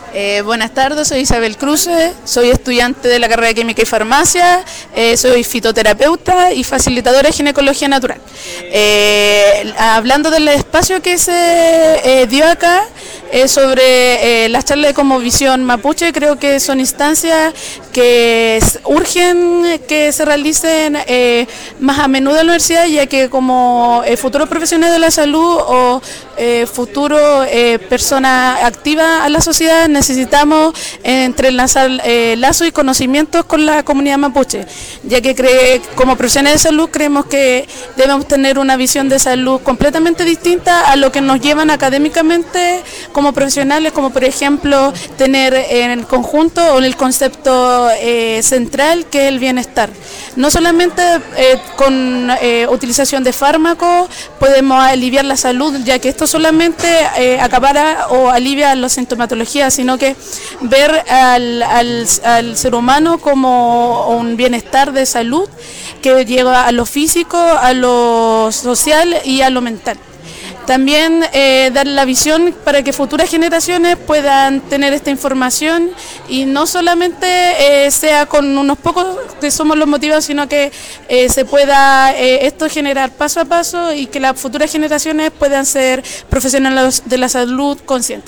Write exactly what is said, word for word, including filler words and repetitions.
Eh, buenas tardes, soy Isabel Cruce, soy estudiante de la carrera de Química y Farmacia, eh, soy fitoterapeuta y facilitadora de ginecología natural. Eh, hablando del espacio que se eh, dio acá, eh, sobre eh, las charlas de Cosmovisión Mapuche, creo que son instancias que urgen que se realicen eh, más a menudo en la universidad, ya que como eh, futuros profesionales de la salud o eh, futuros eh, personas activas a la sociedad necesitamos eh, entrelazar eh, lazos y conocimientos con la comunidad mapuche, ya que cree, como profesionales de salud creemos que debemos tener una visión de salud completamente distinta a lo que nos llevan académicamente como profesionales, como por ejemplo tener en conjunto o en el concepto eh, central que es el bienestar. No solamente eh, con eh, utilización de fármacos podemos aliviar la salud, ya que esto solamente eh, acapara o alivia la sintomatología, sino que ver al, al, al ser humano como un bienestar de salud que llega a lo físico, a lo social y a lo mental. También eh, dar la visión para que futuras generaciones puedan tener esta información y no solamente eh, sea con unos pocos que somos los motivados, sino que eh, se pueda eh, esto generar paso a paso y que las futuras generaciones puedan ser profesionales de la salud conscientes.